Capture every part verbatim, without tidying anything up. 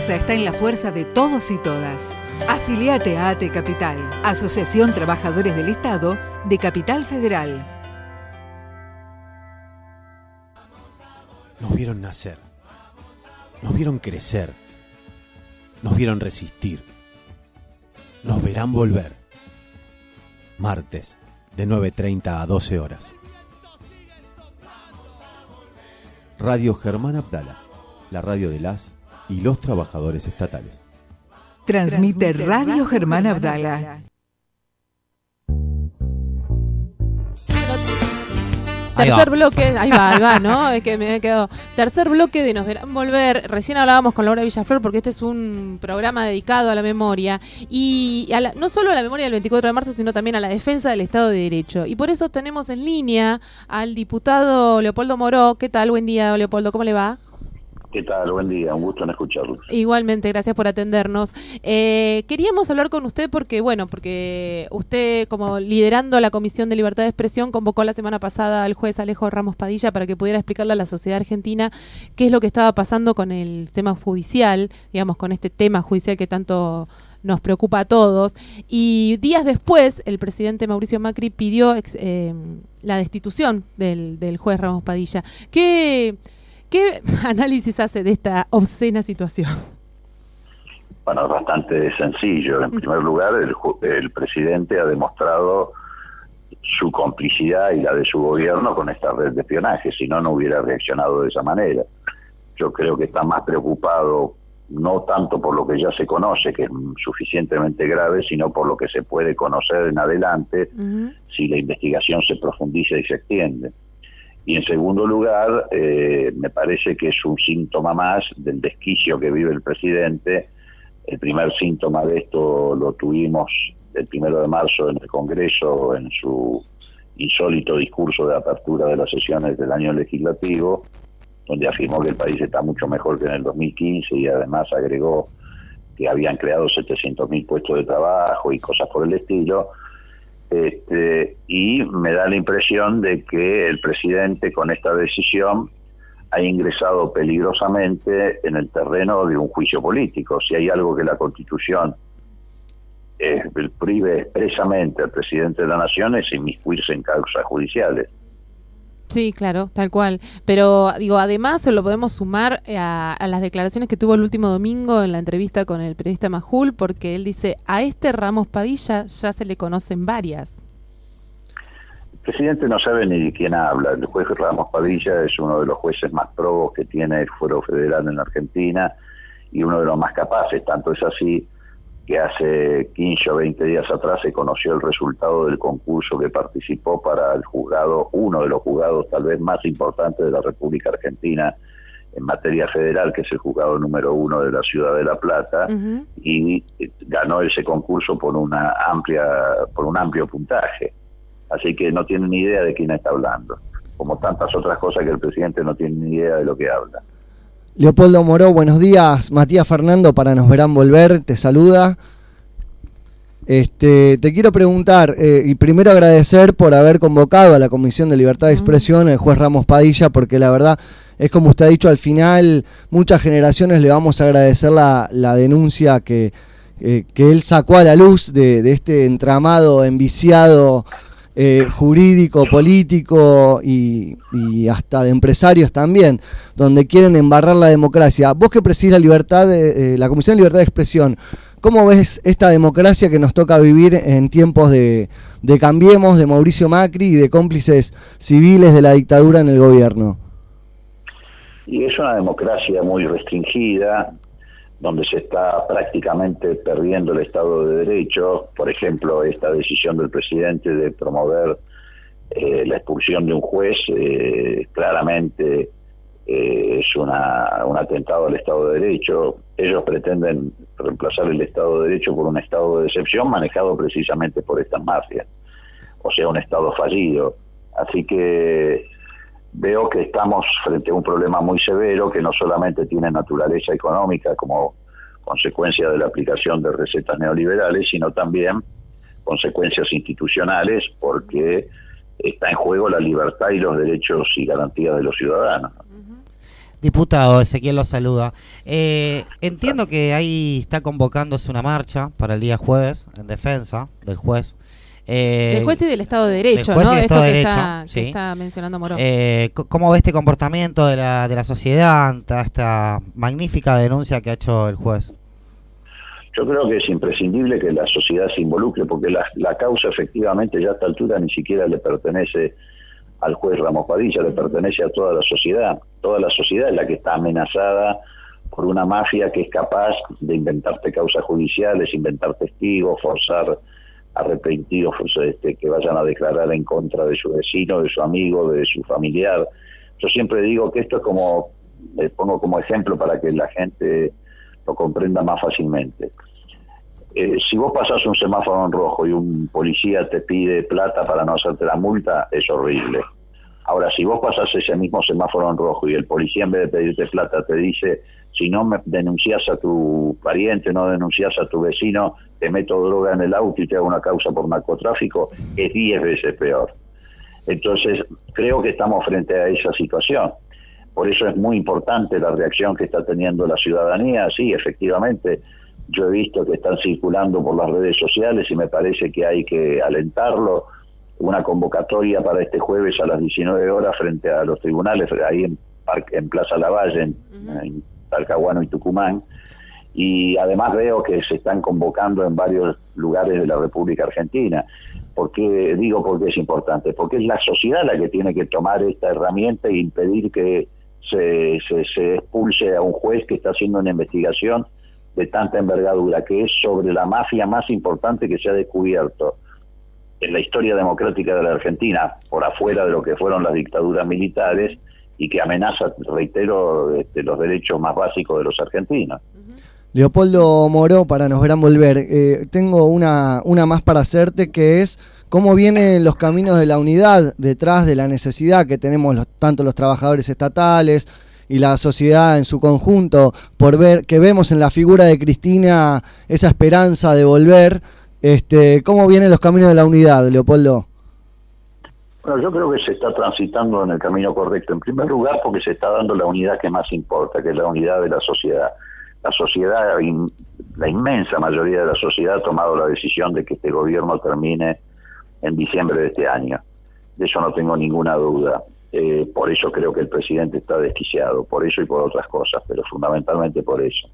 fuerza está en la fuerza de todos y todas. Afiliate a A T E Capital, Asociación Trabajadores del Estado de Capital Federal. Nos vieron nacer, nos vieron crecer, nos vieron resistir, nos verán volver. Martes, de nueve treinta a doce horas. Radio Germán Abdala, la radio de las y los trabajadores estatales. Transmite Radio Germán Abdala. Tercer bloque, ahí va, ahí va, ¿no? Es que me he quedado. Tercer bloque de Nos Verán Volver. Recién hablábamos con Laura Villaflor porque este es un programa dedicado a la memoria y a la, no solo a la memoria del veinticuatro de marzo, sino también a la defensa del Estado de Derecho. Y por eso tenemos en línea al diputado Leopoldo Moró. ¿Qué tal? Buen día, Leopoldo, ¿cómo le va? ¿Qué tal? Buen día, un gusto en escucharlos. Igualmente, gracias por atendernos. Eh, queríamos hablar con usted porque, bueno, porque usted, como liderando la Comisión de Libertad de Expresión, convocó la semana pasada al juez Alejo Ramos Padilla para que pudiera explicarle a la sociedad argentina qué es lo que estaba pasando con el tema judicial, digamos, con este tema judicial que tanto nos preocupa a todos. Y días después, el presidente Mauricio Macri pidió eh, la destitución del, del juez Ramos Padilla. ¿Qué... ¿Qué análisis hace de esta obscena situación? Bueno, es bastante sencillo. En primer lugar, el, el presidente ha demostrado su complicidad y la de su gobierno con esta red de espionaje, si no, no hubiera reaccionado de esa manera. Yo creo que está más preocupado no tanto por lo que ya se conoce, que es suficientemente grave, sino por lo que se puede conocer en adelante, uh-huh, si la investigación se profundiza y se extiende. Y en segundo lugar, eh, me parece que es un síntoma más del desquicio que vive el presidente. El primer síntoma de esto lo tuvimos el primero de marzo en el Congreso, en su insólito discurso de apertura de las sesiones del año legislativo, donde afirmó que el país está mucho mejor que en el dos mil quince y además agregó que habían creado setecientos mil puestos de trabajo y cosas por el estilo. Este, y me da la impresión de que el presidente con esta decisión ha ingresado peligrosamente en el terreno de un juicio político. Si hay algo que la Constitución eh, prive expresamente al presidente de la Nación es inmiscuirse en causas judiciales. Sí, claro, tal cual. Pero, digo, además lo podemos sumar a, a las declaraciones que tuvo el último domingo en la entrevista con el periodista Majul, porque él dice, a este Ramos Padilla ya se le conocen varias. El presidente no sabe ni de quién habla. El juez Ramos Padilla es uno de los jueces más probos que tiene el Fuero Federal en la Argentina y uno de los más capaces. Tanto es así que hace quince o veinte días atrás se conoció el resultado del concurso que participó para el juzgado, uno de los juzgados tal vez más importantes de la República Argentina en materia federal, que es el juzgado número uno de la Ciudad de La Plata, uh-huh, y ganó ese concurso por una amplia, por un amplio puntaje. Así que no tiene ni idea de quién está hablando, como tantas otras cosas que el presidente no tiene ni idea de lo que habla. Leopoldo Moró, buenos días. Matías Fernando para Nos Verán Volver, te saluda. Este, te quiero preguntar, eh, y primero agradecer por haber convocado a la Comisión de Libertad de Expresión el juez Ramos Padilla, porque la verdad es como usted ha dicho, al final muchas generaciones le vamos a agradecer la, la denuncia que, eh, que él sacó a la luz de, de este entramado enviciado Eh, jurídico, político y, y hasta de empresarios también, donde quieren embarrar la democracia. Vos que presidís la libertad de, eh, la Comisión de Libertad de Expresión, ¿cómo ves esta democracia que nos toca vivir en tiempos de, de Cambiemos, de Mauricio Macri y de cómplices civiles de la dictadura en el gobierno? Y es una democracia muy restringida, donde se está prácticamente perdiendo el Estado de Derecho. Por ejemplo, esta decisión del presidente de promover eh, la expulsión de un juez eh, claramente eh, es una, un atentado al Estado de Derecho. Ellos pretenden reemplazar el Estado de Derecho por un Estado de excepción manejado precisamente por estas mafias, o sea, un Estado fallido. Así que veo que estamos frente a un problema muy severo que no solamente tiene naturaleza económica como consecuencia de la aplicación de recetas neoliberales, sino también consecuencias institucionales, porque está en juego la libertad y los derechos y garantías de los ciudadanos. Diputado, Ezequiel lo saluda. Eh, entiendo que ahí está convocándose una marcha para el día jueves en defensa del juez. Eh, del juez y del Estado de Derecho, ¿no? Esto Estado que, de derecho, está, sí. que está mencionando Moró. Eh, ¿Cómo ve este comportamiento de la, de la sociedad ante esta magnífica denuncia que ha hecho el juez? Yo creo que es imprescindible que la sociedad se involucre, porque la, la causa efectivamente ya a esta altura ni siquiera le pertenece al juez Ramos Padilla, le pertenece a toda la sociedad. Toda la sociedad es la que está amenazada por una mafia que es capaz de inventarte causas judiciales, inventar testigos, forzar arrepentidos este, que vayan a declarar en contra de su vecino, de su amigo, de su familiar. Yo siempre digo que esto es como, les pongo como ejemplo para que la gente lo comprenda más fácilmente. Eh, si vos pasás un semáforo en rojo y un policía te pide plata para no hacerte la multa, es horrible. Ahora, si vos pasás ese mismo semáforo en rojo y el policía en vez de pedirte plata te dice, si no me denunciás a tu pariente, no denunciás a tu vecino, te meto droga en el auto y te hago una causa por narcotráfico, es diez veces peor. Entonces, creo que estamos frente a esa situación. Por eso es muy importante la reacción que está teniendo la ciudadanía. Sí, efectivamente, yo he visto que están circulando por las redes sociales y me parece que hay que alentarlo. Una convocatoria para este jueves a las diecinueve horas frente a los tribunales, ahí en, Parque, en Plaza Lavalle, en, uh-huh. en Talcahuano y Tucumán. Y además veo que se están convocando en varios lugares de la República Argentina. ¿Por qué digo por qué es importante? Porque es la sociedad la que tiene que tomar esta herramienta e impedir que se, se, se expulse a un juez que está haciendo una investigación de tanta envergadura, que es sobre la mafia más importante que se ha descubierto en la historia democrática de la Argentina, por afuera de lo que fueron las dictaduras militares, y que amenaza, reitero, este, los derechos más básicos de los argentinos. Leopoldo Moró, para Nos Verán Volver, eh, tengo una, una más para hacerte, que es cómo vienen los caminos de la unidad detrás de la necesidad que tenemos los, tanto los trabajadores estatales y la sociedad en su conjunto, por ver que vemos en la figura de Cristina esa esperanza de volver. Este, ¿cómo vienen los caminos de la unidad, Leopoldo? Bueno, yo creo que se está transitando en el camino correcto. En primer lugar, porque se está dando la unidad que más importa, que es la unidad de la sociedad. La sociedad, la inmensa mayoría de la sociedad ha tomado la decisión de que este gobierno termine en diciembre de este año. De eso no tengo ninguna duda. Eh, por eso creo que el presidente está desquiciado, por eso y por otras cosas, pero fundamentalmente por eso.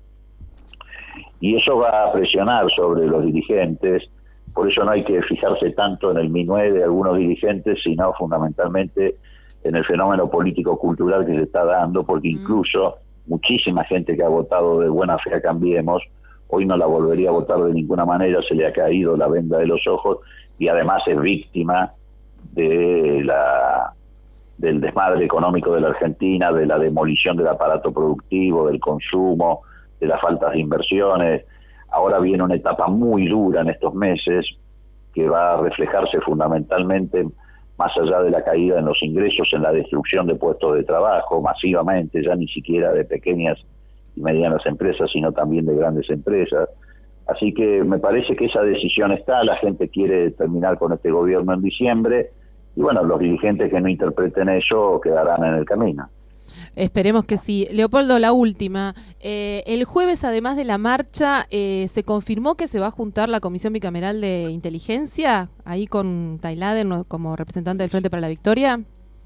Y eso va a presionar sobre los dirigentes, por eso no hay que fijarse tanto en el minué de algunos dirigentes, sino fundamentalmente en el fenómeno político-cultural que se está dando, porque incluso muchísima gente que ha votado de buena fe a Cambiemos, hoy no la volvería a votar de ninguna manera, se le ha caído la venda de los ojos y además es víctima de la del desmadre económico de la Argentina, de la demolición del aparato productivo, del consumo, de las faltas de inversiones. Ahora viene una etapa muy dura en estos meses que va a reflejarse fundamentalmente, más allá de la caída en los ingresos, en la destrucción de puestos de trabajo masivamente, ya ni siquiera de pequeñas y medianas empresas, sino también de grandes empresas. Así que me parece que esa decisión está, la gente quiere terminar con este gobierno en diciembre, y bueno, los dirigentes que no interpreten eso quedarán en el camino. Esperemos que sí. Leopoldo, la última. Eh, el jueves, además de la marcha, eh, ¿se confirmó que se va a juntar la Comisión Bicameral de Inteligencia, ahí con Tailade como representante del Frente para la Victoria?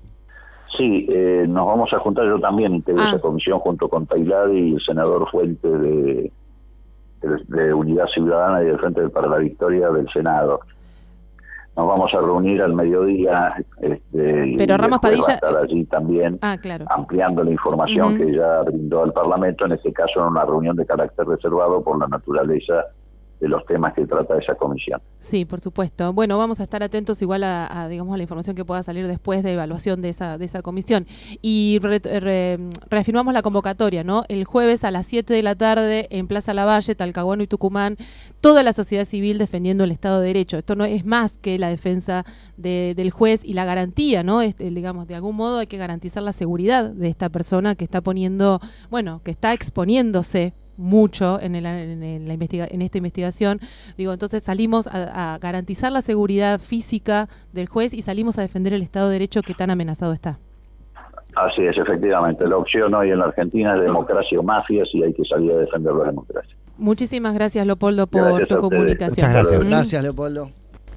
Sí, eh, nos vamos a juntar, yo también integro ah. esa comisión junto con Tailade y el senador Fuente de, de, de Unidad Ciudadana y del Frente para la Victoria del Senado. Nos vamos a reunir al mediodía. Este, Pero Ramos Padilla va a estar allí también, ah, claro. ampliando la información uh-huh. que ya brindó al Parlamento, en este caso en una reunión de carácter reservado por la naturaleza de los temas que trata esa comisión. Sí, por supuesto. Bueno, vamos a estar atentos igual a, a digamos a la información que pueda salir después de evaluación de esa de esa comisión. Y re, re, reafirmamos la convocatoria, ¿no? El jueves a las siete de la tarde en Plaza Lavalle, Talcahuano y Tucumán, toda la sociedad civil defendiendo el Estado de Derecho. Esto no es más que la defensa de, del juez y la garantía, ¿no? Este, digamos, de algún modo hay que garantizar la seguridad de esta persona que está poniendo, bueno, que está exponiéndose mucho en, el, en, el, la investiga en esta investigación. Digo, entonces salimos a, a garantizar la seguridad física del juez y salimos a defender el Estado de Derecho que tan amenazado está. Así es, efectivamente. La opción hoy en la Argentina es democracia o mafias y hay que salir a defender la democracia. Muchísimas gracias, Leopoldo, por Gracias tu a ustedes. comunicación. Muchas gracias. Mm. Gracias, Leopoldo.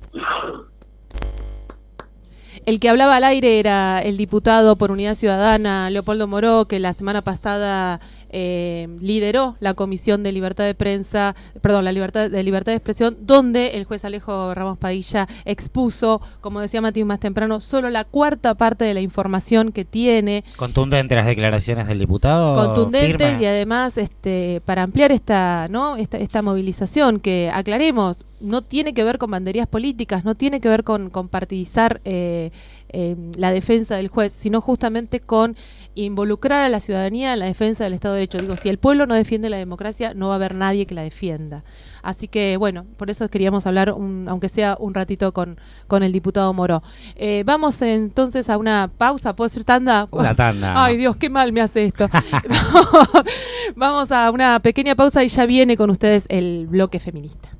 El que hablaba al aire era el diputado por Unidad Ciudadana, Leopoldo Moró, que la semana pasada eh, lideró la Comisión de Libertad de Prensa, perdón, la libertad de Libertad de Expresión, donde el juez Alejo Ramos Padilla expuso, como decía Mati más temprano, solo la cuarta parte de la información que tiene. Contundentes las declaraciones del diputado. Contundentes firme. y además este para ampliar esta, ¿no? esta, esta movilización que, aclaremos, no tiene que ver con banderías políticas, no tiene que ver con, con partidizar eh, eh, la defensa del juez, sino justamente con involucrar a la ciudadanía en la defensa del Estado de Derecho. Digo, si el pueblo no defiende la democracia, no va a haber nadie que la defienda. Así que, bueno, por eso queríamos hablar, un, aunque sea un ratito, con, con el diputado Moró. Eh, vamos entonces a una pausa, ¿puedo decir tanda? Una tanda. Ay, Dios, qué mal me hace esto. Vamos a una pequeña pausa y ya viene con ustedes el bloque feminista.